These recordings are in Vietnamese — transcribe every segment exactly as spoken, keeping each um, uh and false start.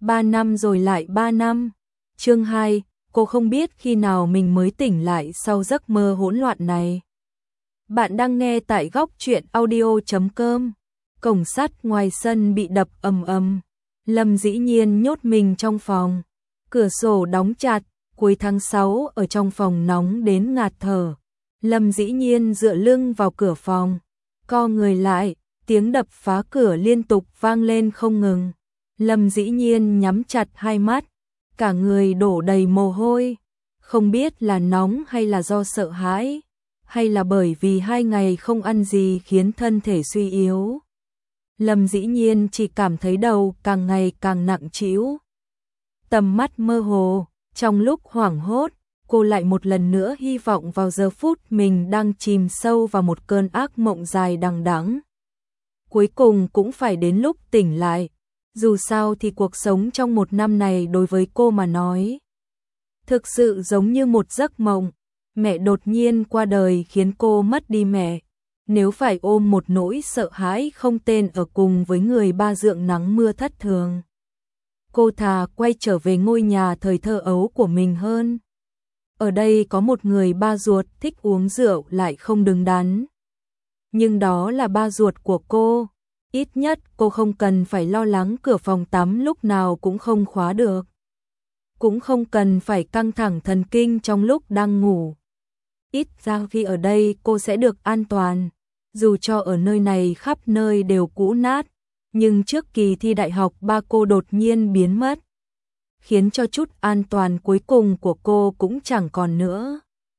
Ba năm rồi lại ba năm. Chương hai, cô không biết khi nào mình mới tỉnh lại sau giấc mơ hỗn loạn này. Bạn đang nghe tại góc truyện audio chấm com. Cổng sắt ngoài sân bị đập ầm ầm. Lâm Dĩ Nhiên nhốt mình trong phòng. Cửa sổ đóng chặt, cuối tháng sáu ở trong phòng nóng đến ngạt thở. Lâm Dĩ Nhiên dựa lưng vào cửa phòng, co người lại, tiếng đập phá cửa liên tục vang lên không ngừng. Lâm Dĩ Nhiên nhắm chặt hai mắt, cả người đổ đầy mồ hôi, không biết là nóng hay là do sợ hãi, hay là bởi vì hai ngày không ăn gì khiến thân thể suy yếu. Lâm Dĩ Nhiên chỉ cảm thấy đầu càng ngày càng nặng trĩu. Tầm mắt mơ hồ, trong lúc hoảng hốt, cô lại một lần nữa hy vọng vào giờ phút mình đang chìm sâu vào một cơn ác mộng dài đằng đẵng. Cuối cùng cũng phải đến lúc tỉnh lại. Dù sao thì cuộc sống trong một năm này đối với cô mà nói, thực sự giống như một giấc mộng. Mẹ đột nhiên qua đời khiến cô mất đi mẹ. Nếu phải ôm một nỗi sợ hãi không tên ở cùng với người ba dượng nắng mưa thất thường, cô thà quay trở về ngôi nhà thời thơ ấu của mình hơn. Ở đây có một người ba ruột thích uống rượu lại không đứng đắn. Nhưng đó là ba ruột của cô. Ít nhất cô không cần phải lo lắng cửa phòng tắm lúc nào cũng không khóa được. Cũng không cần phải căng thẳng thần kinh trong lúc đang ngủ. Ít ra khi ở đây cô sẽ được an toàn. Dù cho ở nơi này khắp nơi đều cũ nát, nhưng trước kỳ thi đại học ba cô đột nhiên biến mất, khiến cho chút an toàn cuối cùng của cô cũng chẳng còn nữa.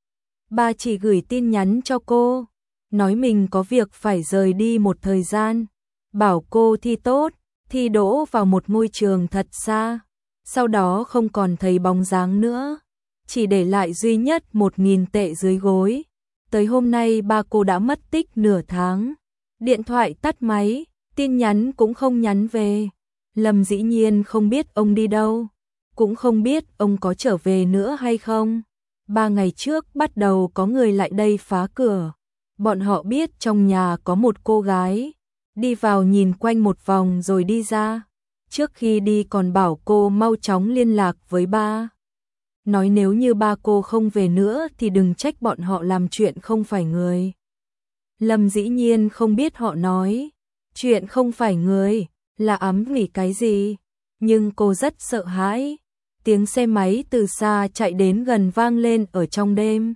Ba chỉ gửi tin nhắn cho cô, nói mình có việc phải rời đi một thời gian, bảo cô thi tốt, thi đỗ vào một ngôi trường thật xa, sau đó không còn thấy bóng dáng nữa, chỉ để lại duy nhất một nghìn tệ dưới gối. Tới hôm nay ba cô đã mất tích nửa tháng, điện thoại tắt máy, tin nhắn cũng không nhắn về. Lâm Dĩ Nhiên không biết ông đi đâu, cũng không biết ông có trở về nữa hay không. Ba ngày trước bắt đầu có người lại đây phá cửa. Bọn họ biết trong nhà có một cô gái, đi vào nhìn quanh một vòng rồi đi ra. Trước khi đi còn bảo cô mau chóng liên lạc với ba. Nói nếu như ba cô không về nữa thì đừng trách bọn họ làm chuyện không phải người. Lâm Dĩ Nhiên không biết họ nói chuyện không phải người là ám vì cái gì, nhưng cô rất sợ hãi. Tiếng xe máy từ xa chạy đến gần vang lên ở trong đêm,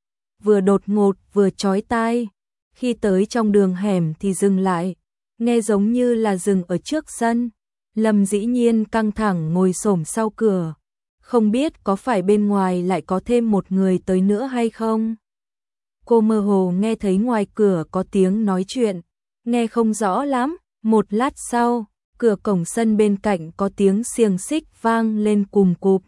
vừa đột ngột vừa chói tai. Khi tới trong đường hẻm thì dừng lại, nghe giống như là dừng ở trước sân. Lâm Dĩ Nhiên căng thẳng ngồi xổm sau cửa, không biết có phải bên ngoài lại có thêm một người tới nữa hay không. Cô mơ hồ nghe thấy ngoài cửa có tiếng nói chuyện, nghe không rõ lắm. Một lát sau, cửa cổng sân bên cạnh có tiếng xiềng xích vang lên cùm cụp.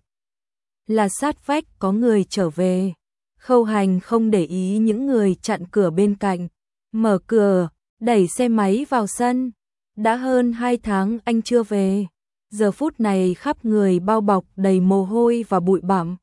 Là sát vách có người trở về. Khâu Hành không để ý những người chặn cửa bên cạnh, mở cửa, đẩy xe máy vào sân. Đã hơn hai tháng anh chưa về. Giờ phút này khắp người bao bọc đầy mồ hôi và bụi bặm.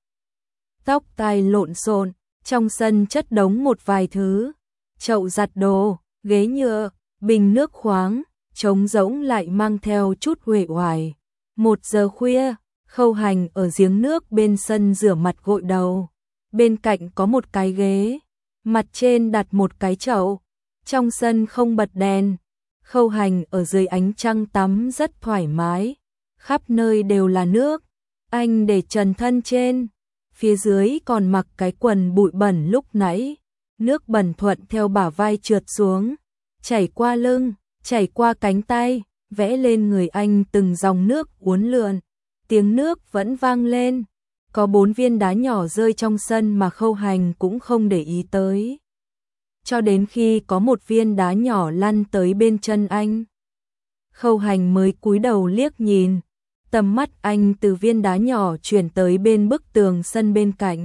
Tóc tai lộn xộn, trong sân chất đống một vài thứ. Chậu giặt đồ, ghế nhựa, bình nước khoáng, trống rỗng lại mang theo chút uể oải. Một giờ khuya, Khâu Hành ở giếng nước bên sân rửa mặt gội đầu. Bên cạnh có một cái ghế, mặt trên đặt một cái chậu. Trong sân không bật đèn. Khâu Hành ở dưới ánh trăng tắm rất thoải mái. Khắp nơi đều là nước. Anh để trần thân trên, phía dưới còn mặc cái quần bụi bẩn lúc nãy. Nước bẩn thuận theo bả vai trượt xuống, chảy qua lưng, chảy qua cánh tay, vẽ lên người anh từng dòng nước uốn lượn. Tiếng nước vẫn vang lên. Có bốn viên đá nhỏ rơi trong sân mà Khâu Hành cũng không để ý tới. Cho đến khi có một viên đá nhỏ lăn tới bên chân anh, Khâu Hành mới cúi đầu liếc nhìn. Tầm mắt anh từ viên đá nhỏ chuyển tới bên bức tường sân bên cạnh.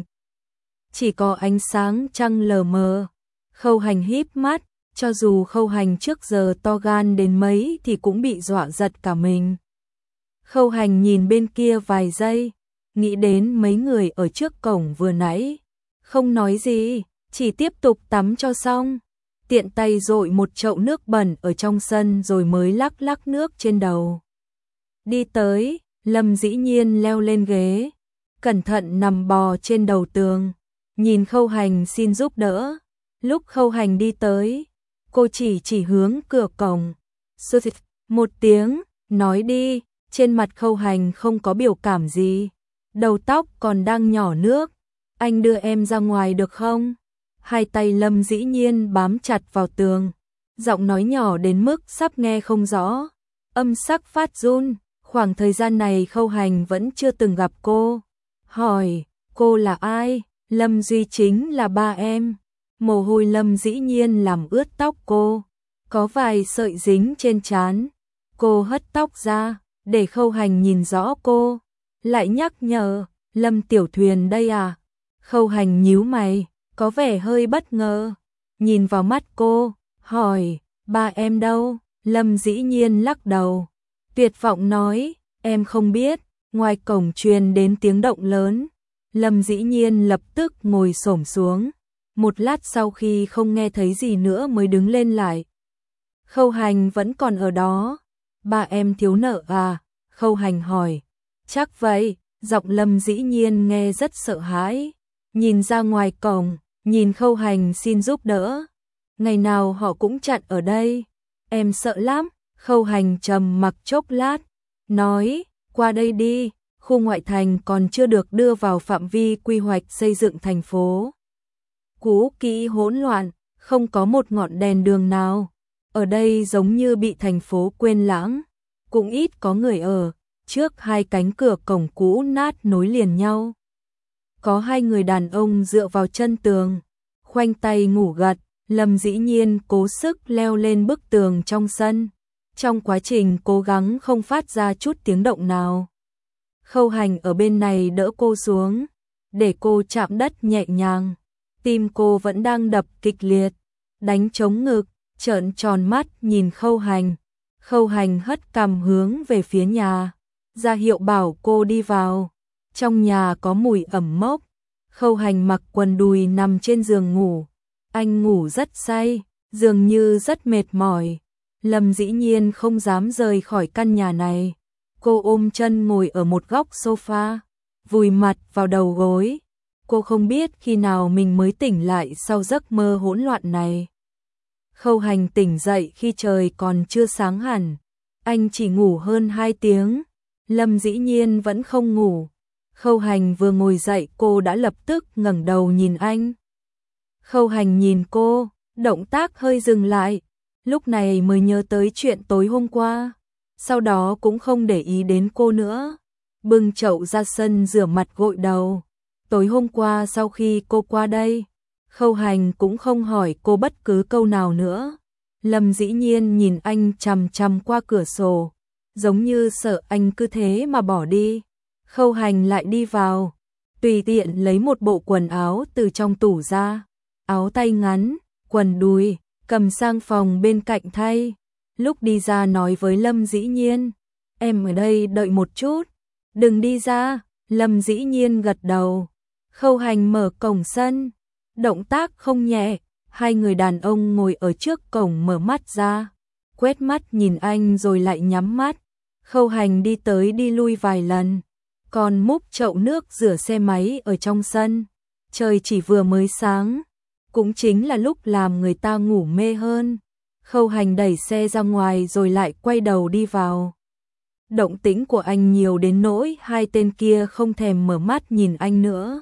Chỉ có ánh sáng trăng lờ mờ. Khâu Hành híp mắt, cho dù Khâu Hành trước giờ to gan đến mấy thì cũng bị dọa giật cả mình. Khâu Hành nhìn bên kia vài giây, nghĩ đến mấy người ở trước cổng vừa nãy, không nói gì, chỉ tiếp tục tắm cho xong. Tiện tay dội một chậu nước bẩn ở trong sân rồi mới lắc lắc nước trên đầu. Đi tới, Lâm Dĩ Nhiên leo lên ghế, cẩn thận nằm bò trên đầu tường, nhìn Khâu Hành xin giúp đỡ. Lúc Khâu Hành đi tới, cô chỉ chỉ hướng cửa cổng. Sư thịt một tiếng, nói đi, trên mặt Khâu Hành không có biểu cảm gì, đầu tóc còn đang nhỏ nước. Anh đưa em ra ngoài được không? Hai tay Lâm Dĩ Nhiên bám chặt vào tường, giọng nói nhỏ đến mức sắp nghe không rõ, âm sắc phát run. Khoảng thời gian này Khâu Hành vẫn chưa từng gặp cô. Hỏi, cô là ai? Lâm Duy chính là ba em. Mồ hôi Lâm Dĩ Nhiên làm ướt tóc cô, có vài sợi dính trên trán. Cô hất tóc ra, để Khâu Hành nhìn rõ cô, lại nhắc nhở, Lâm Tiểu Thuyền đây à? Khâu Hành nhíu mày, có vẻ hơi bất ngờ, nhìn vào mắt cô, hỏi, ba em đâu? Lâm Dĩ Nhiên lắc đầu, tuyệt vọng nói, em không biết. Ngoài cổng truyền đến tiếng động lớn, Lâm Dĩ Nhiên lập tức ngồi xổm xuống, một lát sau khi không nghe thấy gì nữa mới đứng lên lại. Khâu Hành vẫn còn ở đó. Ba em thiếu nợ à? Khâu Hành hỏi. Chắc vậy. Giọng Lâm Dĩ Nhiên nghe rất sợ hãi, nhìn ra ngoài cổng, nhìn Khâu Hành xin giúp đỡ. Ngày nào họ cũng chặn ở đây, em sợ lắm. Khâu Hành trầm mặc chốc lát, nói, qua đây đi, khu ngoại thành còn chưa được đưa vào phạm vi quy hoạch xây dựng thành phố. Cũ kỹ hỗn loạn, không có một ngọn đèn đường nào. Ở đây giống như bị thành phố quên lãng, cũng ít có người ở. Trước hai cánh cửa cổng cũ nát nối liền nhau, có hai người đàn ông dựa vào chân tường, khoanh tay ngủ gật. Lâm Dĩ Nhiên cố sức leo lên bức tường trong sân, trong quá trình cố gắng không phát ra chút tiếng động nào. Khâu Hành ở bên này đỡ cô xuống, để cô chạm đất nhẹ nhàng. Tim cô vẫn đang đập kịch liệt, đánh trống ngực, trợn tròn mắt nhìn Khâu Hành. Khâu Hành hất cằm hướng về phía nhà, ra hiệu bảo cô đi vào. Trong nhà có mùi ẩm mốc. Khâu Hành mặc quần đùi nằm trên giường ngủ. Anh ngủ rất say, dường như rất mệt mỏi. Lâm Dĩ Nhiên không dám rời khỏi căn nhà này. Cô ôm chân ngồi ở một góc sofa, vùi mặt vào đầu gối. Cô không biết khi nào mình mới tỉnh lại sau giấc mơ hỗn loạn này. Khâu Hành tỉnh dậy khi trời còn chưa sáng hẳn. Anh chỉ ngủ hơn hai tiếng. Lâm Dĩ Nhiên vẫn không ngủ. Khâu Hành vừa ngồi dậy cô đã lập tức ngẩng đầu nhìn anh. Khâu Hành nhìn cô, động tác hơi dừng lại. Lúc này mới nhớ tới chuyện tối hôm qua. Sau đó cũng không để ý đến cô nữa. Bưng chậu ra sân rửa mặt gội đầu. Tối hôm qua sau khi cô qua đây, Khâu Hành cũng không hỏi cô bất cứ câu nào nữa. Lâm Dĩ Nhiên nhìn anh chằm chằm qua cửa sổ, giống như sợ anh cứ thế mà bỏ đi. Khâu Hành lại đi vào, tùy tiện lấy một bộ quần áo từ trong tủ ra, áo tay ngắn, quần đùi, cầm sang phòng bên cạnh thay. Lúc đi ra nói với Lâm Dĩ Nhiên, em ở đây đợi một chút, đừng đi ra. Lâm Dĩ Nhiên gật đầu. Khâu Hành mở cổng sân, động tác không nhẹ. Hai người đàn ông ngồi ở trước cổng mở mắt ra, quét mắt nhìn anh rồi lại nhắm mắt. Khâu Hành đi tới đi lui vài lần, còn múc chậu nước rửa xe máy ở trong sân. Trời chỉ vừa mới sáng, cũng chính là lúc làm người ta ngủ mê hơn. Khâu Hành đẩy xe ra ngoài rồi lại quay đầu đi vào. Động tĩnh của anh nhiều đến nỗi hai tên kia không thèm mở mắt nhìn anh nữa.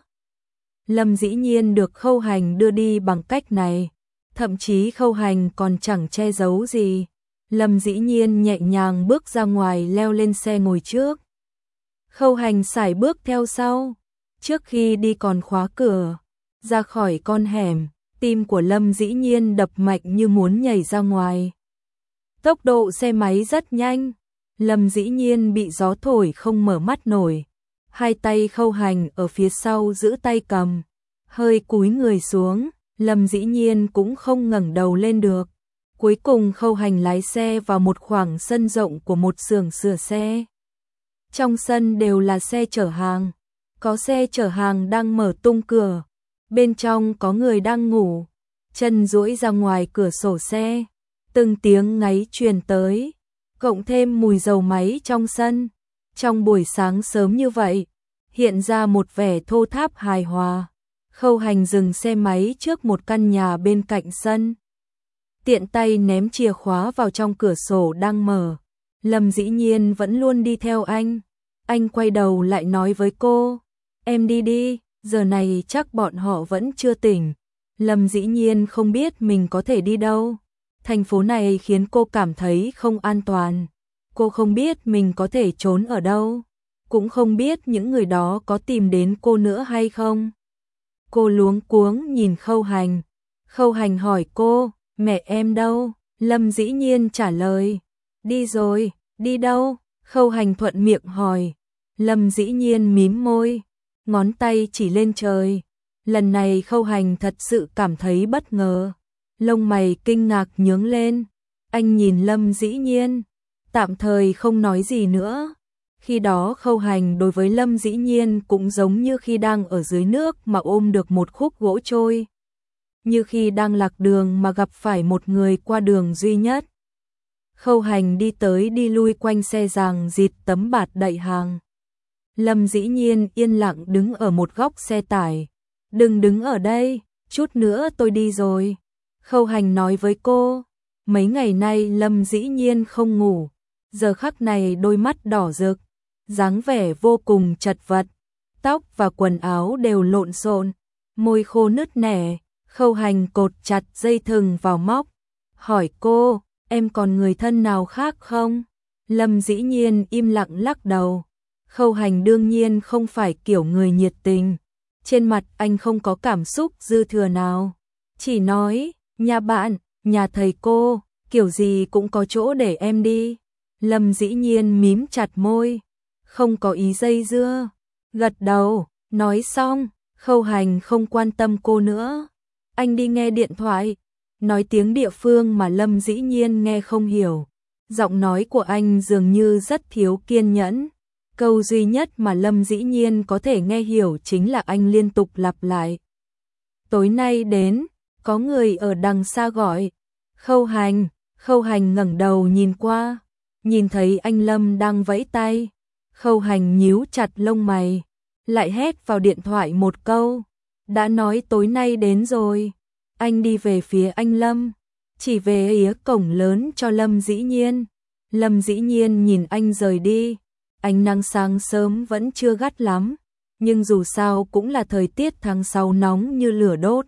Lâm Dĩ Nhiên được Khâu Hành đưa đi bằng cách này, thậm chí Khâu Hành còn chẳng che giấu gì. Lâm Dĩ Nhiên nhẹ nhàng bước ra ngoài leo lên xe ngồi trước. Khâu Hành sải bước theo sau, trước khi đi còn khóa cửa. Ra khỏi con hẻm, tim của Lâm Dĩ Nhiên đập mạnh như muốn nhảy ra ngoài. Tốc độ xe máy rất nhanh, Lâm Dĩ Nhiên bị gió thổi không mở mắt nổi. Hai tay Khâu Hành ở phía sau giữ tay cầm, hơi cúi người xuống, Lâm Dĩ Nhiên cũng không ngẩng đầu lên được. Cuối cùng Khâu Hành lái xe vào một khoảng sân rộng của một xưởng sửa xe. Trong sân đều là xe chở hàng, có xe chở hàng đang mở tung cửa, bên trong có người đang ngủ, chân duỗi ra ngoài cửa sổ xe, từng tiếng ngáy truyền tới, cộng thêm mùi dầu máy trong sân, Trong buổi sáng sớm như vậy, hiện ra một vẻ thô tháp hài hòa. Khâu Hành dừng xe máy trước một căn nhà bên cạnh sân. Tiện tay ném chìa khóa vào trong cửa sổ đang mở. Lâm Dĩ Nhiên vẫn luôn đi theo anh. Anh quay đầu lại nói với cô, em đi đi, giờ này chắc bọn họ vẫn chưa tỉnh. Lâm Dĩ Nhiên không biết mình có thể đi đâu. Thành phố này khiến cô cảm thấy không an toàn. Cô không biết mình có thể trốn ở đâu. Cũng không biết những người đó có tìm đến cô nữa hay không. Cô luống cuống nhìn Khâu Hành. Khâu Hành hỏi cô, mẹ em đâu? Lâm Dĩ Nhiên trả lời, đi rồi. Đi đâu? Khâu Hành thuận miệng hỏi. Lâm Dĩ Nhiên mím môi, ngón tay chỉ lên trời. Lần này Khâu Hành thật sự cảm thấy bất ngờ. Lông mày kinh ngạc nhướng lên. Anh nhìn Lâm Dĩ Nhiên, tạm thời không nói gì nữa. Khi đó Khâu Hành đối với Lâm Dĩ Nhiên cũng giống như khi đang ở dưới nước mà ôm được một khúc gỗ trôi. Như khi đang lạc đường mà gặp phải một người qua đường duy nhất. Khâu Hành đi tới đi lui quanh xe giằng dịt tấm bạt đậy hàng. Lâm Dĩ Nhiên yên lặng đứng ở một góc xe tải. Đừng đứng ở đây, chút nữa tôi đi rồi. Khâu Hành nói với cô. Mấy ngày nay Lâm Dĩ Nhiên không ngủ. Giờ khắc này đôi mắt đỏ rực, dáng vẻ vô cùng chật vật. Tóc và quần áo đều lộn xộn, môi khô nứt nẻ. Khâu Hành cột chặt dây thừng vào móc. Hỏi cô, em còn người thân nào khác không? Lâm Dĩ Nhiên im lặng lắc đầu. Khâu Hành đương nhiên không phải kiểu người nhiệt tình. Trên mặt anh không có cảm xúc dư thừa nào. Chỉ nói, nhà bạn, nhà thầy cô, kiểu gì cũng có chỗ để em đi. Lâm Dĩ Nhiên mím chặt môi, không có ý dây dưa. Gật đầu, nói xong, Khâu Hành không quan tâm cô nữa. Anh đi nghe điện thoại, nói tiếng địa phương mà Lâm Dĩ Nhiên nghe không hiểu. Giọng nói của anh dường như rất thiếu kiên nhẫn. Câu duy nhất mà Lâm Dĩ Nhiên có thể nghe hiểu chính là anh liên tục lặp lại. Tối nay đến, có người ở đằng xa gọi. Khâu Hành, Khâu Hành ngẩng đầu nhìn qua, nhìn thấy anh Lâm đang vẫy tay. Khâu Hành nhíu chặt lông mày, lại hét vào điện thoại một câu. Đã nói tối nay đến rồi. Anh đi về phía anh Lâm, chỉ về phía cổng lớn cho Lâm Dĩ Nhiên. Lâm Dĩ Nhiên nhìn anh rời đi. Ánh nắng sáng sớm vẫn chưa gắt lắm, nhưng dù sao cũng là thời tiết tháng sáu nóng như lửa đốt.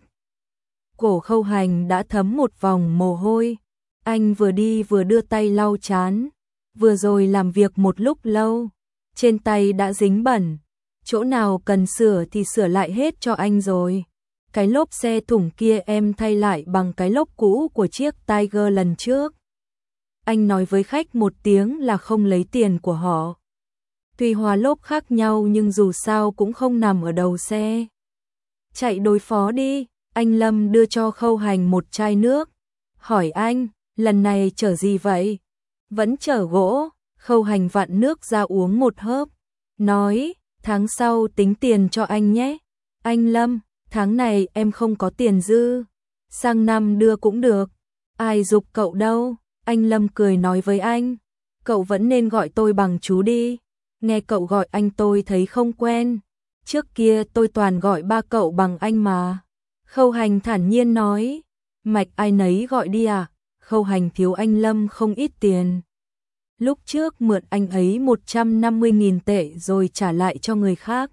Cổ Khâu Hành đã thấm một vòng mồ hôi. Anh vừa đi vừa đưa tay lau trán. Vừa rồi làm việc một lúc lâu, trên tay đã dính bẩn. Chỗ nào cần sửa thì sửa lại hết cho anh rồi. Cái lốp xe thủng kia em thay lại bằng cái lốp cũ của chiếc Tiger lần trước. Anh nói với khách một tiếng là không lấy tiền của họ. Tuy hóa lốp khác nhau nhưng dù sao cũng không nằm ở đầu xe. Chạy đối phó đi. Anh Lâm đưa cho Khâu Hành một chai nước. Hỏi anh, lần này chở gì vậy? Vẫn chở gỗ. Khâu Hành vặn nước ra uống một hớp. Nói, tháng sau tính tiền cho anh nhé. Anh Lâm, tháng này em không có tiền dư. Sang năm đưa cũng được. Ai giục cậu đâu. Anh Lâm cười nói với anh. Cậu vẫn nên gọi tôi bằng chú đi. Nghe cậu gọi anh tôi thấy không quen. Trước kia tôi toàn gọi ba cậu bằng anh mà. Khâu Hành thản nhiên nói. Mạch ai nấy gọi đi à? Khâu Hành thiếu anh Lâm không ít tiền. Lúc trước mượn anh ấy một trăm năm mươi nghìn tệ rồi trả lại cho người khác.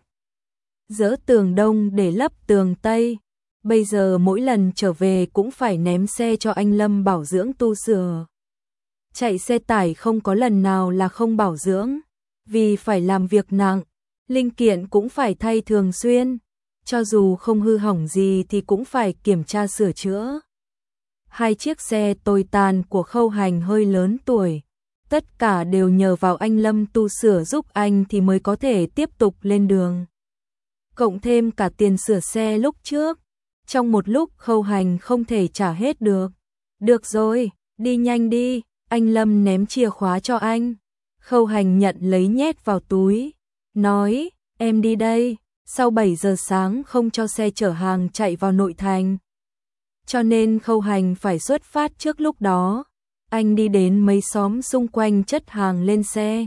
Dỡ tường đông để lấp tường tây. Bây giờ mỗi lần trở về cũng phải ném xe cho anh Lâm bảo dưỡng tu sửa. Chạy xe tải không có lần nào là không bảo dưỡng. Vì phải làm việc nặng, linh kiện cũng phải thay thường xuyên. Cho dù không hư hỏng gì thì cũng phải kiểm tra sửa chữa. Hai chiếc xe tồi tàn của Khâu Hành hơi lớn tuổi. Tất cả đều nhờ vào anh Lâm tu sửa giúp anh thì mới có thể tiếp tục lên đường. Cộng thêm cả tiền sửa xe lúc trước. Trong một lúc Khâu Hành không thể trả hết được. Được rồi, đi nhanh đi. Anh Lâm ném chìa khóa cho anh. Khâu Hành nhận lấy nhét vào túi. Nói, em đi đây. Sau bảy giờ sáng không cho xe chở hàng chạy vào nội thành. Cho nên Khâu Hành phải xuất phát trước lúc đó. Anh đi đến mấy xóm xung quanh chất hàng lên xe.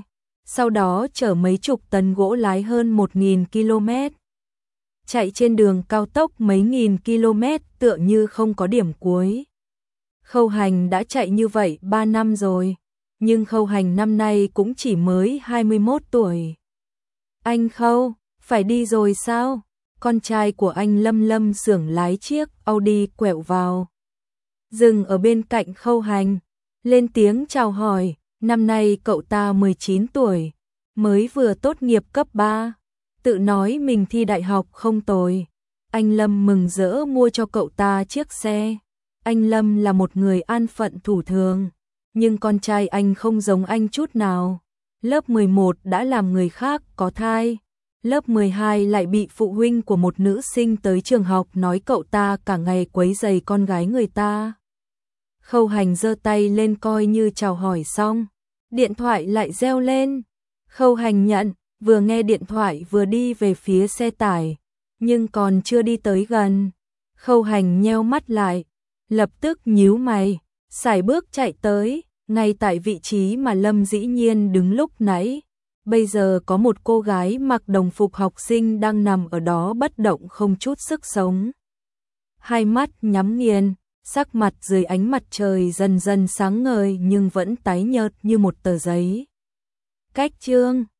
sau đó chở mấy chục tấn gỗ lái hơn một nghìn ki lô mét. Chạy trên đường cao tốc mấy nghìn km tựa như không có điểm cuối. Khâu Hành đã chạy như vậy ba năm rồi, nhưng Khâu Hành năm nay cũng chỉ mới hai mươi mốt tuổi. Anh Khâu, phải đi rồi sao? Con trai của anh Lâm Lâm xưởng lái chiếc Audi quẹo vào, dừng ở bên cạnh Khâu Hành, lên tiếng chào hỏi. Năm nay cậu ta mười chín tuổi, mới vừa tốt nghiệp cấp ba, tự nói mình thi đại học không tồi. Anh Lâm mừng rỡ mua cho cậu ta chiếc xe. Anh Lâm là một người an phận thủ thường, nhưng con trai anh không giống anh chút nào. Lớp mười một đã làm người khác có thai, lớp mười hai lại bị phụ huynh của một nữ sinh tới trường học nói cậu ta cả ngày quấy rầy con gái người ta. Khâu Hành giơ tay lên coi như chào hỏi xong, điện thoại lại reo lên. Khâu Hành nhận, vừa nghe điện thoại vừa đi về phía xe tải, nhưng còn chưa đi tới gần, Khâu Hành nheo mắt lại, lập tức nhíu mày, sải bước chạy tới, ngay tại vị trí mà Lâm Dĩ Nhiên đứng lúc nãy. Bây giờ có một cô gái mặc đồng phục học sinh đang nằm ở đó bất động không chút sức sống. Hai mắt nhắm nghiền, sắc mặt dưới ánh mặt trời dần dần sáng ngời nhưng vẫn tái nhợt như một tờ giấy. Cách chương